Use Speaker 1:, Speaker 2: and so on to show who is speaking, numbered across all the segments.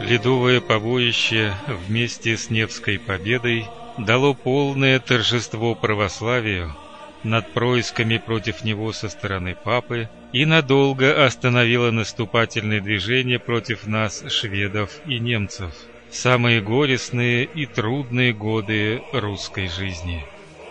Speaker 1: Ледовое побоище вместе с Невской победой дало полное торжество православию над происками против него со стороны папы и надолго остановило наступательные движения против нас, шведов и немцев, в самые горестные и трудные годы русской жизни.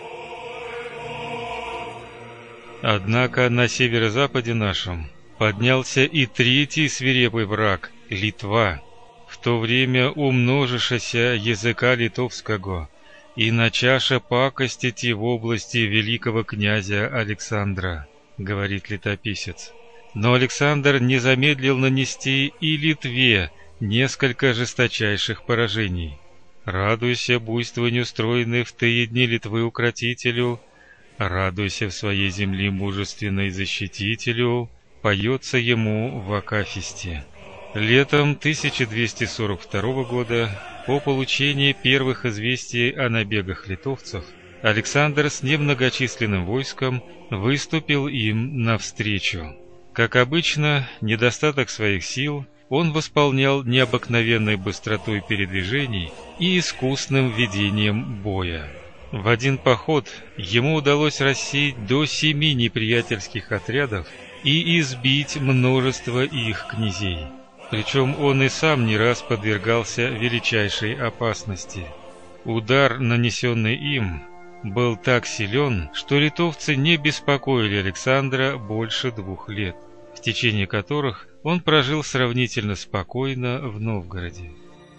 Speaker 1: Однако на северо-западе нашем поднялся и третий свирепый враг — Литва, в то время умножившаяся языка литовского и начаша пакостить в области великого князя Александра, говорит летописец. Но Александр не замедлил нанести и Литве несколько жесточайших поражений. Радуйся буйствованию устроенных в тые дни Литвы укротителю, радуйся в своей земли мужественной защитителю, поется ему в Акафисте. Летом 1242 года, по получении первых известий о набегах литовцев, Александр с немногочисленным войском выступил им навстречу. Как обычно, недостаток своих сил он восполнял необыкновенной быстротой передвижений и искусным ведением боя. В один поход ему удалось рассеять до 7 неприятельских отрядов и избить множество их князей. Причем он и сам не раз подвергался величайшей опасности. Удар, нанесенный им, был так силен, что литовцы не беспокоили Александра больше 2 лет, в течение которых он прожил сравнительно спокойно в Новгороде.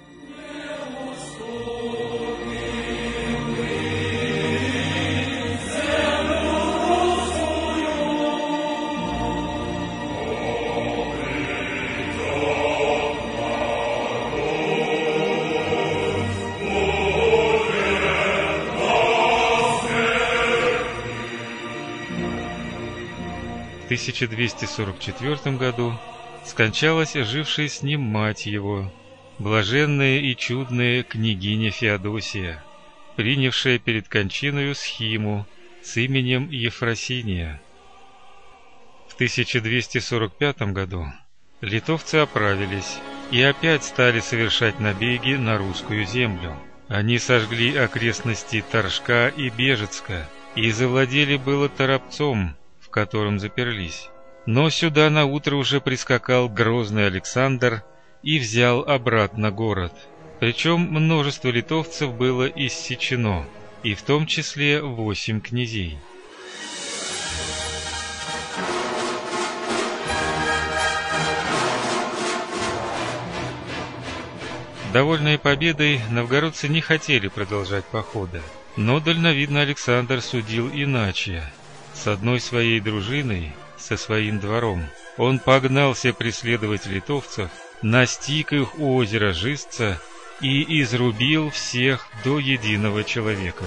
Speaker 1: В 1244 году скончалась жившая с ним мать его, блаженная и чудная княгиня Феодосия, принявшая перед кончиною схиму с именем Ефросиния. В 1245 году литовцы оправились и опять стали совершать набеги на русскую землю. Они сожгли окрестности Торжка и Бежецка и завладели было Торопцом, в котором заперлись. Но сюда наутро уже прискакал грозный Александр и взял обратно город. Причем множество литовцев было иссечено, и в том числе 8 князей. Довольные победой, новгородцы не хотели продолжать похода, но дальновидный Александр судил иначе. С одной своей дружиной, со своим двором, он погнался преследовать литовцев, настиг их у озера Жисца и изрубил всех до единого человека.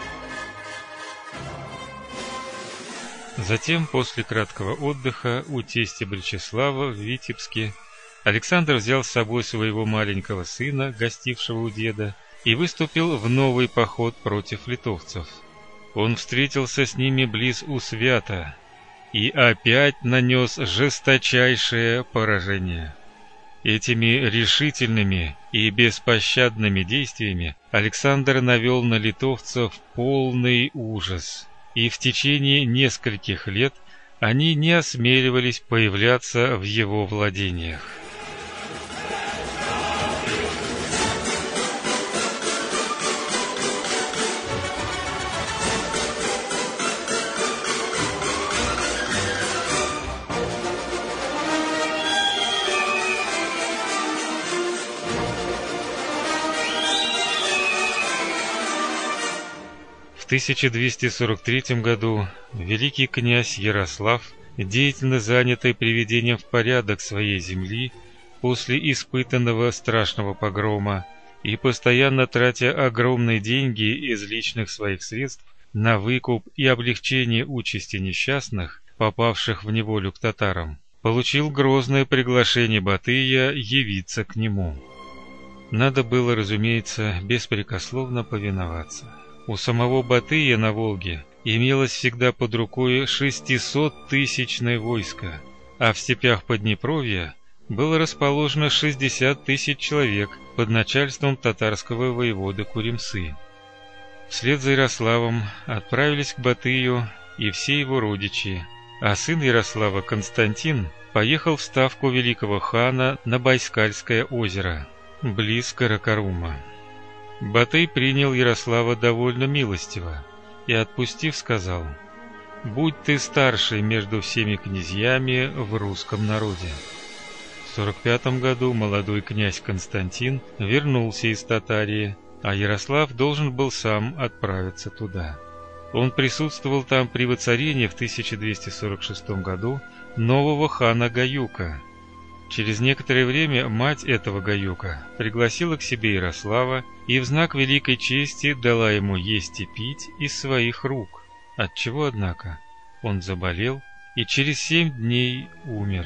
Speaker 1: Затем, после краткого отдыха у тестя Бречеслава в Витебске, Александр взял с собой своего маленького сына, гостившего у деда, и выступил в новый поход против литовцев. Он встретился с ними близ Усвята и опять нанес жесточайшее поражение. Этими решительными и беспощадными действиями Александр навел на литовцев полный ужас, и в течение нескольких лет они не осмеливались появляться в его владениях. В 1243 году великий князь Ярослав, деятельно занятый приведением в порядок своей земли после испытанного страшного погрома и постоянно тратя огромные деньги из личных своих средств на выкуп и облегчение участи несчастных, попавших в неволю к татарам, получил грозное приглашение Батыя явиться к нему. Надо было, разумеется, беспрекословно повиноваться. У самого Батыя на Волге имелось всегда под рукой 600-тысячное войско, а в степях Поднепровья было расположено 60 тысяч человек под начальством татарского воеводы Куремсы. Вслед за Ярославом отправились к Батыю и все его родичи, а сын Ярослава Константин поехал в ставку великого хана на Байкальское озеро, близ Каракарума. Батый принял Ярослава довольно милостиво и, отпустив, сказал: «Будь ты старший между всеми князьями в русском народе». В 45 году молодой князь Константин вернулся из Татарии, а Ярослав должен был сам отправиться туда. Он присутствовал там при воцарении в 1246 году нового хана Гаюка. Через некоторое время мать этого Гаюка пригласила к себе Ярослава и в знак великой чести дала ему есть и пить из своих рук, отчего, однако, он заболел и через 7 дней умер.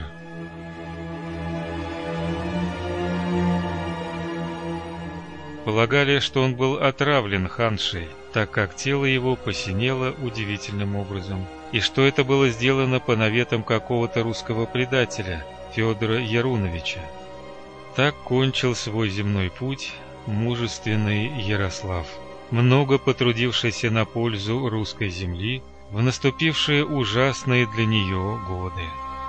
Speaker 1: Полагали, что он был отравлен ханшей, так как тело его посинело удивительным образом, и что это было сделано по наветам какого-то русского предателя, Федора Яруновича. Так кончил свой земной путь мужественный Ярослав, много потрудившийся на пользу русской земли в наступившие ужасные для нее годы.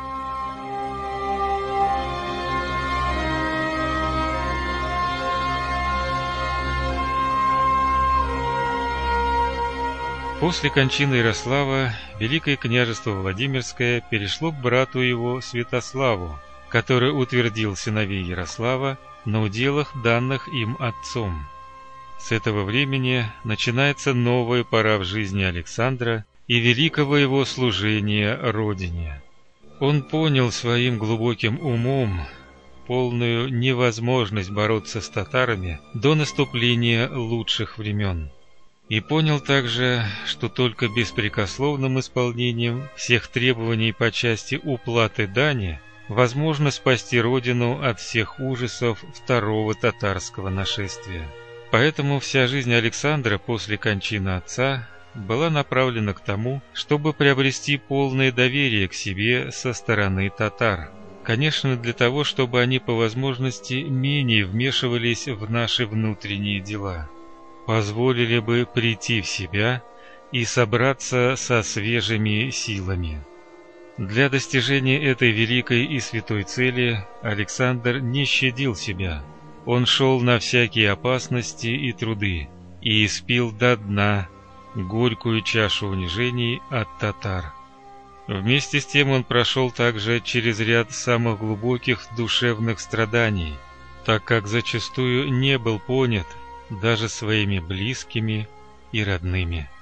Speaker 1: После кончины Ярослава Великое княжество Владимирское перешло к брату его Святославу, который утвердил сыновей Ярослава на уделах, данных им отцом. С этого времени начинается новая пора в жизни Александра и великого его служения Родине. Он понял своим глубоким умом полную невозможность бороться с татарами до наступления лучших времен. И понял также, что только беспрекословным исполнением всех требований по части уплаты дани возможно спасти родину от всех ужасов второго татарского нашествия. Поэтому вся жизнь Александра после кончины отца была направлена к тому, чтобы приобрести полное доверие к себе со стороны татар. Конечно, для того, чтобы они по возможности менее вмешивались в наши внутренние дела, позволили бы прийти в себя и собраться со свежими силами. Для достижения этой великой и святой цели Александр не щадил себя. Он шел на всякие опасности и труды и испил до дна горькую чашу унижений от татар. Вместе с тем он прошел также через ряд самых глубоких душевных страданий, так как зачастую не был понят даже своими близкими и родными.